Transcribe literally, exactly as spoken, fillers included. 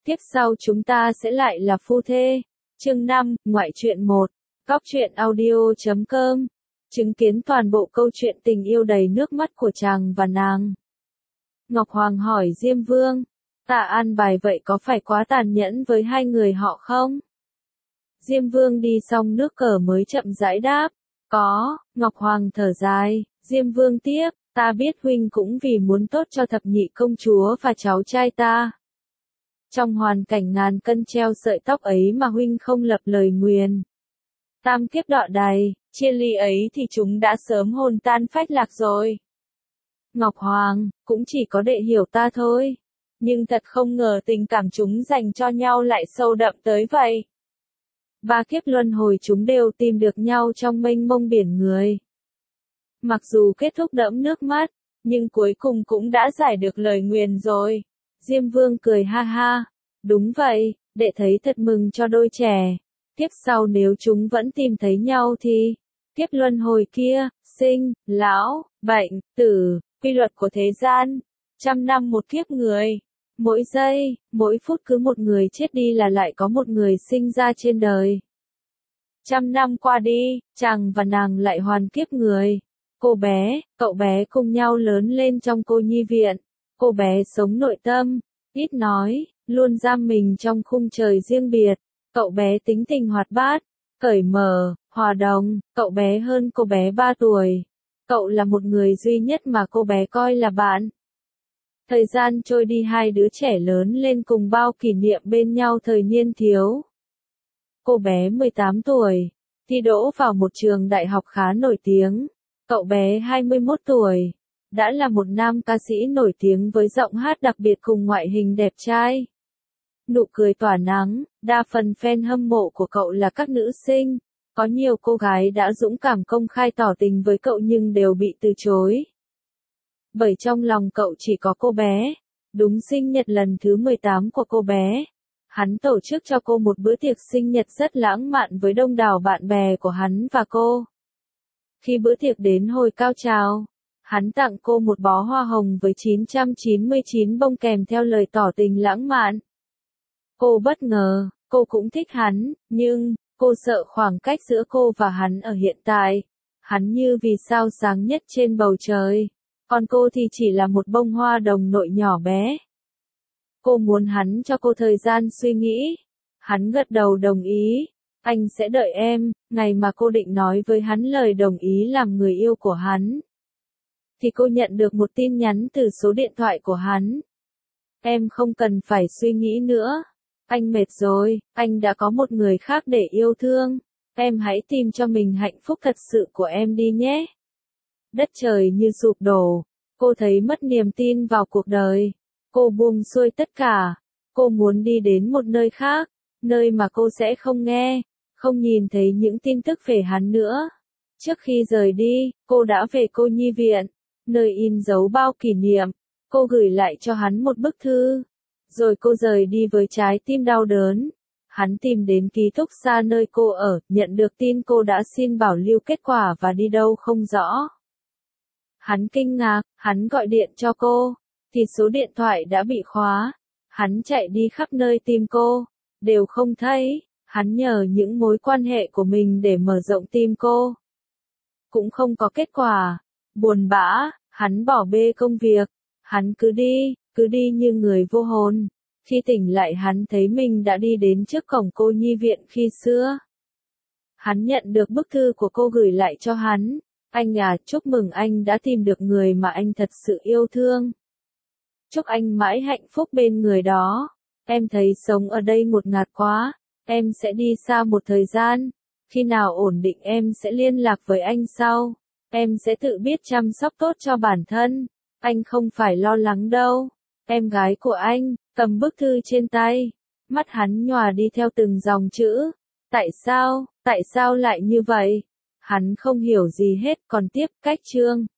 Tiếp sau chúng ta sẽ lại là phu thê. Chương năm, ngoại truyện một. Góc truyện audio chấm com. Chứng kiến toàn bộ câu chuyện tình yêu đầy nước mắt của chàng và nàng. Ngọc Hoàng hỏi Diêm Vương, ta an bài vậy có phải quá tàn nhẫn với hai người họ không? Diêm Vương đi xong nước cờ mới chậm rãi đáp, có. Ngọc Hoàng thở dài, Diêm Vương tiếp, ta biết huynh cũng vì muốn tốt cho thập nhị công chúa và cháu trai ta. Trong hoàn cảnh ngàn cân treo sợi tóc ấy mà huynh không lập lời nguyền tam kiếp đọa đày, chia ly ấy thì chúng đã sớm hồn tan phách lạc rồi. Ngọc Hoàng, cũng chỉ có đệ hiểu ta thôi. Nhưng thật không ngờ tình cảm chúng dành cho nhau lại sâu đậm tới vậy. Ba kiếp luân hồi chúng đều tìm được nhau trong mênh mông biển người. Mặc dù kết thúc đẫm nước mắt, nhưng cuối cùng cũng đã giải được lời nguyền rồi. Diêm Vương cười ha ha. Đúng vậy, đệ thấy thật mừng cho đôi trẻ. Tiếp sau nếu chúng vẫn tìm thấy nhau thì, kiếp luân hồi kia, sinh, lão, bệnh, tử, quy luật của thế gian, trăm năm một kiếp người. Mỗi giây, mỗi phút cứ một người chết đi là lại có một người sinh ra trên đời. Trăm năm qua đi, chàng và nàng lại hoàn kiếp người. Cô bé, cậu bé cùng nhau lớn lên trong cô nhi viện. Cô bé sống nội tâm, ít nói, luôn giam mình trong khung trời riêng biệt. Cậu bé tính tình hoạt bát, cởi mở, hòa đồng, cậu bé hơn cô bé ba tuổi. Cậu là một người duy nhất mà cô bé coi là bạn. Thời gian trôi đi hai đứa trẻ lớn lên cùng bao kỷ niệm bên nhau thời niên thiếu. Cô bé mười tám tuổi, thi đỗ vào một trường đại học khá nổi tiếng. Cậu bé hai mươi mốt tuổi, đã là một nam ca sĩ nổi tiếng với giọng hát đặc biệt cùng ngoại hình đẹp trai. Nụ cười tỏa nắng, đa phần fan hâm mộ của cậu là các nữ sinh. Có nhiều cô gái đã dũng cảm công khai tỏ tình với cậu nhưng đều bị từ chối. Bởi trong lòng cậu chỉ có cô bé. Đúng sinh nhật lần thứ mười tám của cô bé, hắn tổ chức cho cô một bữa tiệc sinh nhật rất lãng mạn với đông đảo bạn bè của hắn và cô. Khi bữa tiệc đến hồi cao trào, hắn tặng cô một bó hoa hồng với chín trăm chín mươi chín bông kèm theo lời tỏ tình lãng mạn. Cô bất ngờ, cô cũng thích hắn, nhưng, cô sợ khoảng cách giữa cô và hắn ở hiện tại. Hắn như vì sao sáng nhất trên bầu trời, còn cô thì chỉ là một bông hoa đồng nội nhỏ bé. Cô muốn hắn cho cô thời gian suy nghĩ. Hắn gật đầu đồng ý, anh sẽ đợi em. Ngày mà cô định nói với hắn lời đồng ý làm người yêu của hắn, thì cô nhận được một tin nhắn từ số điện thoại của hắn. Em không cần phải suy nghĩ nữa. Anh mệt rồi, anh đã có một người khác để yêu thương. Em hãy tìm cho mình hạnh phúc thật sự của em đi nhé. Đất trời như sụp đổ. Cô thấy mất niềm tin vào cuộc đời. Cô buông xuôi tất cả. Cô muốn đi đến một nơi khác, nơi mà cô sẽ không nghe, không nhìn thấy những tin tức về hắn nữa. Trước khi rời đi, cô đã về cô nhi viện, nơi in dấu bao kỷ niệm. Cô gửi lại cho hắn một bức thư. Rồi cô rời đi với trái tim đau đớn. Hắn tìm đến ký túc xá nơi cô ở, nhận được tin cô đã xin bảo lưu kết quả và đi đâu không rõ. Hắn kinh ngạc, hắn gọi điện cho cô, thì số điện thoại đã bị khóa. Hắn chạy đi khắp nơi tìm cô, đều không thấy. Hắn nhờ những mối quan hệ của mình để mở rộng tìm cô, cũng không có kết quả. Buồn bã, hắn bỏ bê công việc. Hắn cứ đi, cứ đi như người vô hồn. Khi tỉnh lại hắn thấy mình đã đi đến trước cổng cô nhi viện khi xưa. Hắn nhận được bức thư của cô gửi lại cho hắn. Anh à, chúc mừng anh đã tìm được người mà anh thật sự yêu thương. Chúc anh mãi hạnh phúc bên người đó. Em thấy sống ở đây ngột ngạt quá. Em sẽ đi xa một thời gian. Khi nào ổn định em sẽ liên lạc với anh sau. Em sẽ tự biết chăm sóc tốt cho bản thân. Anh không phải lo lắng đâu. Em gái của anh, cầm bức thư trên tay. Mắt hắn nhòa đi theo từng dòng chữ. Tại sao, tại sao lại như vậy? Hắn không hiểu gì hết, còn tiếp cách chương.